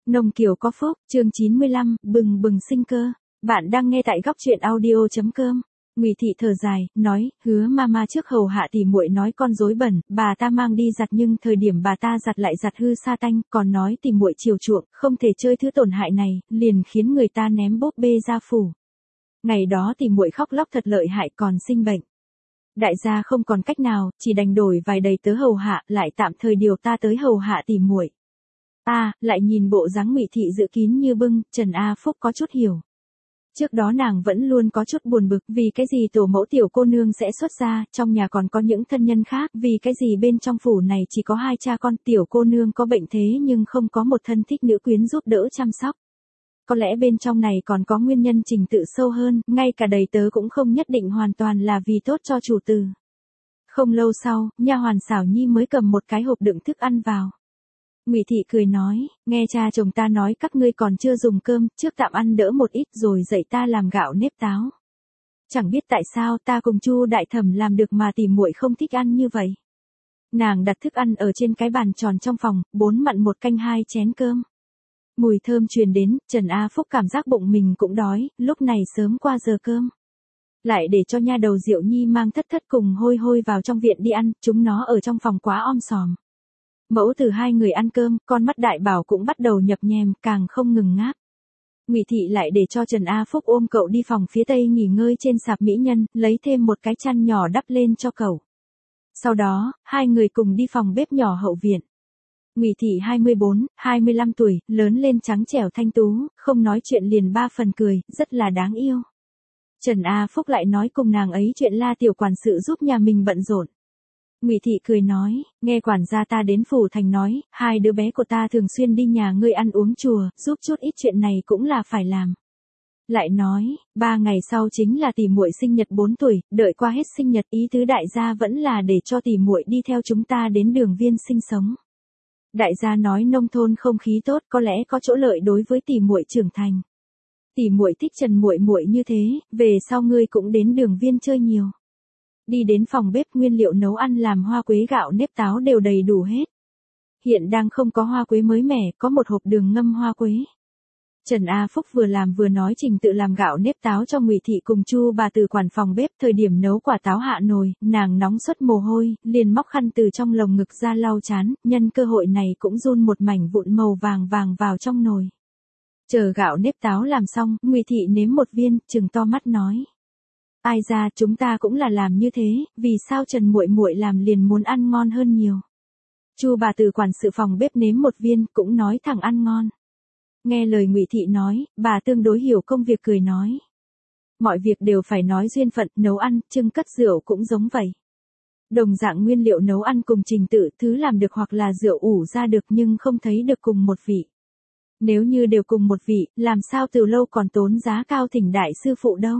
Nông Kiều có phúc, chương 95, bừng bừng sinh cơ. Bạn đang nghe tại góc truyện audio.com. Ngụy Thị thở dài, nói, hứa mama trước hầu hạ thì muội nói con rối bẩn, bà ta mang đi giặt nhưng thời điểm bà ta giặt lại giặt hư sa tanh, còn nói thì muội chiều chuộng, không thể chơi thứ tổn hại này, liền khiến người ta ném búp bê ra phủ. Ngày đó thì muội khóc lóc thật lợi hại còn sinh bệnh. Đại gia không còn cách nào, chỉ đành đổi vài đầy tớ hầu hạ, lại tạm thời điều ta tới hầu hạ thì muội. Lại nhìn bộ dáng Ngụy Thị giữ kín như bưng, Trần A Phúc có chút hiểu. Trước đó nàng vẫn luôn có chút buồn bực vì cái gì tổ mẫu tiểu cô nương sẽ xuất gia, trong nhà còn có những thân nhân khác, vì cái gì bên trong phủ này chỉ có hai cha con, tiểu cô nương có bệnh thế nhưng không có một thân thích nữ quyến giúp đỡ chăm sóc. Có lẽ bên trong này còn có nguyên nhân trình tự sâu hơn, ngay cả đầy tớ cũng không nhất định hoàn toàn là vì tốt cho chủ tử. Không lâu sau, nha hoàn Xảo Nhi mới cầm một cái hộp đựng thức ăn vào. Ngụy Thị cười nói, nghe cha chồng ta nói các ngươi còn chưa dùng cơm, trước tạm ăn đỡ một ít rồi dạy ta làm gạo nếp táo. Chẳng biết tại sao ta cùng Chu đại thẩm làm được mà tỷ muội không thích ăn như vậy. Nàng đặt thức ăn ở trên cái bàn tròn trong phòng, 4 mặn 1 canh 2 chén cơm. Mùi thơm truyền đến, Trần A Phúc cảm giác bụng mình cũng đói, lúc này sớm qua giờ cơm. Lại để cho nha đầu Diệu Nhi mang Thất Thất cùng Hôi Hôi vào trong viện đi ăn, chúng nó ở trong phòng quá om sòm. Mẫu từ hai người ăn cơm, con mắt Đại Bảo cũng bắt đầu nhập nhèm, càng không ngừng ngáp. Ngụy Thị lại để cho Trần A Phúc ôm cậu đi phòng phía tây nghỉ ngơi trên sạp mỹ nhân, lấy thêm một cái chăn nhỏ đắp lên cho cậu. Sau đó, hai người cùng đi phòng bếp nhỏ hậu viện. Ngụy Thị 24, 25 tuổi, lớn lên trắng trẻo thanh tú, không nói chuyện liền 3 phần cười, rất là đáng yêu. Trần A Phúc lại nói cùng nàng ấy chuyện La tiểu quản sự giúp nhà mình bận rộn. Ngụy Thị cười nói, nghe quản gia ta đến phủ thành nói, hai đứa bé của ta thường xuyên đi nhà ngươi ăn uống chùa, giúp chút ít chuyện này cũng là phải làm. Lại nói, 3 ngày sau chính là tỷ muội sinh nhật 4 tuổi, đợi qua hết sinh nhật ý tứ đại gia vẫn là để cho tỷ muội đi theo chúng ta đến Đường Viên sinh sống. Đại gia nói nông thôn không khí tốt, có lẽ có chỗ lợi đối với tỷ muội trưởng thành. Tỷ muội thích Trần muội muội như thế, về sau ngươi cũng đến Đường Viên chơi nhiều. Đi đến phòng bếp, nguyên liệu nấu ăn làm hoa quế gạo nếp táo đều đầy đủ hết. Hiện đang không có hoa quế mới mẻ, có một hộp đường ngâm hoa quế. Trần A Phúc vừa làm vừa nói trình tự làm gạo nếp táo cho Ngụy Thị cùng Chu bà từ quản phòng bếp. Thời điểm nấu quả táo hạ nồi, nàng nóng suất mồ hôi, liền móc khăn từ trong lồng ngực ra lau chán, nhân cơ hội này cũng run một mảnh vụn màu vàng vàng vào trong nồi. Chờ gạo nếp táo làm xong, Ngụy Thị nếm một viên, trừng to mắt nói. Ai ra, chúng ta cũng là làm như thế, vì sao Trần muội muội làm liền muốn ăn ngon hơn nhiều. Chu bà từ quản sự phòng bếp nếm một viên, cũng nói thẳng ăn ngon. Nghe lời Ngụy Thị nói, bà tương đối hiểu công việc cười nói. Mọi việc đều phải nói duyên phận, nấu ăn, trưng cất rượu cũng giống vậy. Đồng dạng nguyên liệu nấu ăn cùng trình tự, thứ làm được hoặc là rượu ủ ra được nhưng không thấy được cùng một vị. Nếu như đều cùng một vị, làm sao từ lâu còn tốn giá cao thỉnh đại sư phụ đâu.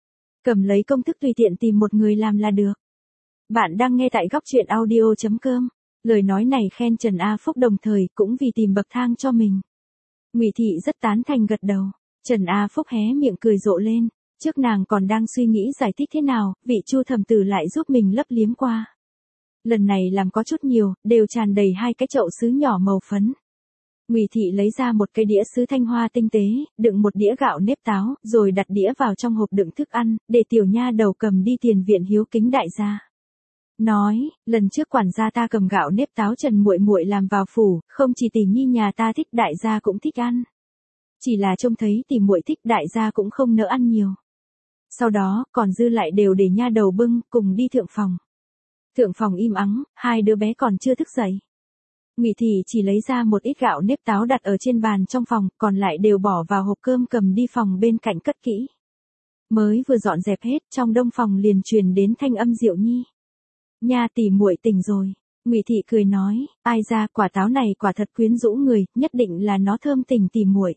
Cầm lấy công thức tùy tiện tìm một người làm là được. Bạn đang nghe tại góc truyện audio.com. Lời nói này khen Trần A Phúc đồng thời cũng vì tìm bậc thang cho mình. Ngụy Thị rất tán thành gật đầu. Trần A Phúc hé miệng cười rộ lên. Trước nàng còn đang suy nghĩ giải thích thế nào, vị Chu thẩm tử lại giúp mình lấp liếm qua. Lần này làm có chút nhiều, đều tràn đầy 2 cái chậu sứ nhỏ màu phấn. Ngụy Thị lấy ra một cái đĩa sứ thanh hoa tinh tế, đựng một đĩa gạo nếp táo, rồi đặt đĩa vào trong hộp đựng thức ăn, để tiểu nha đầu cầm đi tiền viện hiếu kính đại gia. Nói, lần trước quản gia ta cầm gạo nếp táo Trần muội muội làm vào phủ, không chỉ tỷ nhi nhà ta thích, đại gia cũng thích ăn. Chỉ là trông thấy tỷ muội thích, đại gia cũng không nỡ ăn nhiều. Sau đó, còn dư lại đều để nha đầu bưng, cùng đi thượng phòng. Thượng phòng im ắng, 2 đứa bé còn chưa thức dậy. Ngụy Thị chỉ lấy ra một ít gạo nếp táo đặt ở trên bàn trong phòng, còn lại đều bỏ vào hộp cơm cầm đi phòng bên cạnh cất kỹ. Mới vừa dọn dẹp hết, trong đông phòng liền truyền đến thanh âm Diệu Nhi. Nha tỷ muội tỉnh rồi. Ngụy Thị cười nói, ai ra, quả táo này quả thật quyến rũ người, nhất định là nó thơm tình tỷ muội.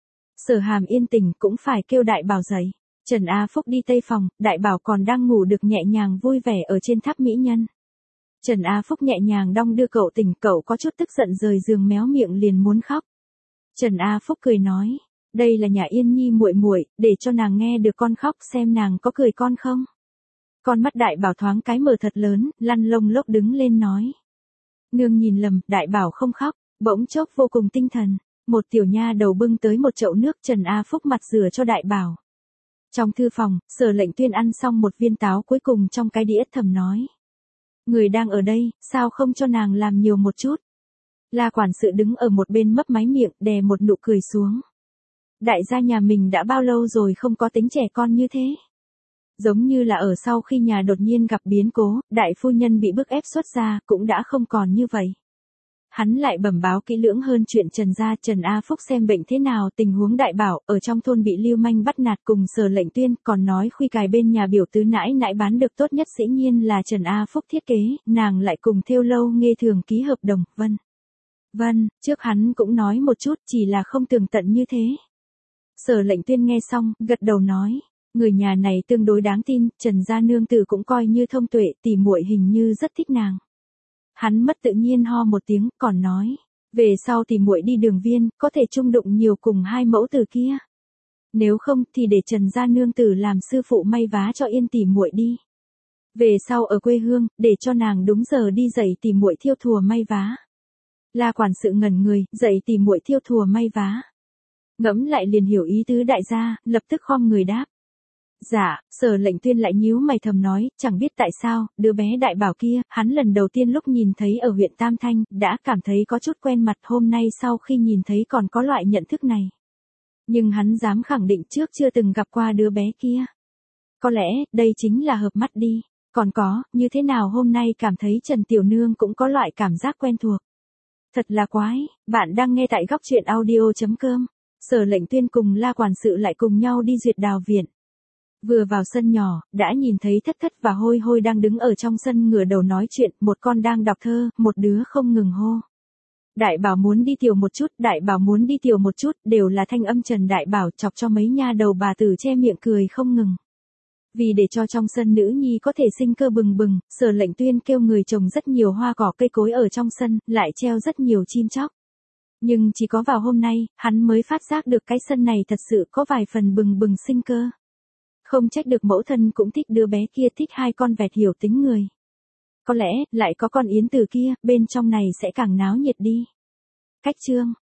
Sở Hàm yên tình cũng phải kêu Đại Bảo dậy. Trần A Phúc đi tây phòng, Đại Bảo còn đang ngủ được nhẹ nhàng vui vẻ ở trên tháp mỹ nhân. Trần A Phúc nhẹ nhàng đong đưa cậu tỉnh, cậu có chút tức giận rời giường méo miệng liền muốn khóc. Trần A Phúc cười nói, đây là nhà Yên Nhi muội muội, để cho nàng nghe được con khóc xem nàng có cười con không. Con mắt Đại Bảo thoáng cái mở thật lớn, lăn lông lốc đứng lên nói. Nương nhìn lầm, Đại Bảo không khóc, bỗng chốc vô cùng tinh thần. Một tiểu nha đầu bưng tới một chậu nước, Trần A Phúc mặt rửa cho Đại Bảo. Trong thư phòng, Sở Lệnh Tuyên ăn xong một viên táo cuối cùng trong cái đĩa thầm nói. Người đang ở đây, sao không cho nàng làm nhiều một chút? La quản sự đứng ở một bên mấp máy miệng, đè một nụ cười xuống. Đại gia nhà mình đã bao lâu rồi không có tính trẻ con như thế? Giống như là ở sau khi nhà đột nhiên gặp biến cố, đại phu nhân bị bức ép xuất gia, cũng đã không còn như vậy. Hắn lại bẩm báo kỹ lưỡng hơn chuyện Trần gia. Trần A Phúc xem bệnh thế nào, tình huống Đại Bảo, ở trong thôn bị lưu manh bắt nạt cùng Sở Lệnh Tuyên, còn nói khuy cài bên nhà biểu tứ nãi nãi bán được tốt nhất dĩ nhiên là Trần A Phúc thiết kế, nàng lại cùng thêu lâu Nghê Thường ký hợp đồng, vân, trước hắn cũng nói một chút, chỉ là không tường tận như thế. Sở Lệnh Tuyên nghe xong, gật đầu nói, người nhà này tương đối đáng tin, Trần gia nương tử cũng coi như thông tuệ, tỷ muội hình như rất thích nàng. Hắn mất tự nhiên ho một tiếng, còn nói, về sau tỷ muội đi đường viên, có thể chung đụng nhiều cùng hai mẫu tử kia. Nếu không thì để Trần gia nương tử làm sư phụ may vá cho yên tỷ muội đi. Về sau ở quê hương, để cho nàng đúng giờ đi dạy tỷ muội thiêu thùa may vá. La quản sự ngẩn người, dạy tỷ muội thiêu thùa may vá. Ngẫm lại liền hiểu ý tứ đại gia, lập tức khom người đáp. Dạ, Sở Lệnh Tuyên lại nhíu mày thầm nói, chẳng biết tại sao, đứa bé Đại Bảo kia, hắn lần đầu tiên lúc nhìn thấy ở huyện Tam Thanh, đã cảm thấy có chút quen mặt, hôm nay sau khi nhìn thấy còn có loại nhận thức này. Nhưng hắn dám khẳng định trước chưa từng gặp qua đứa bé kia. Có lẽ, đây chính là hợp mắt đi. Còn có, như thế nào hôm nay cảm thấy Trần Tiểu Nương cũng có loại cảm giác quen thuộc. Thật là quái, bạn đang nghe tại góc truyện audio.com. Sở Lệnh Tuyên cùng La quản sự lại cùng nhau đi duyệt đào viện. Vừa vào sân nhỏ, đã nhìn thấy Thất Thất và Hôi Hôi đang đứng ở trong sân ngửa đầu nói chuyện, một con đang đọc thơ, một đứa không ngừng hô. Đại Bảo muốn đi tiểu một chút, Đại Bảo muốn đi tiểu một chút, đều là thanh âm Trần Đại Bảo chọc cho mấy nha đầu bà tử che miệng cười không ngừng. Vì để cho trong sân nữ nhi có thể sinh cơ bừng bừng, Sở Lệnh Tuyên kêu người trồng rất nhiều hoa cỏ cây cối ở trong sân, lại treo rất nhiều chim chóc. Nhưng chỉ có vào hôm nay, hắn mới phát giác được cái sân này thật sự có vài phần bừng bừng sinh cơ. Không trách được mẫu thân cũng thích đứa bé kia, thích hai con vẹt hiểu tính người. Có lẽ, lại có con yến từ kia, bên trong này sẽ càng náo nhiệt đi. Cách chương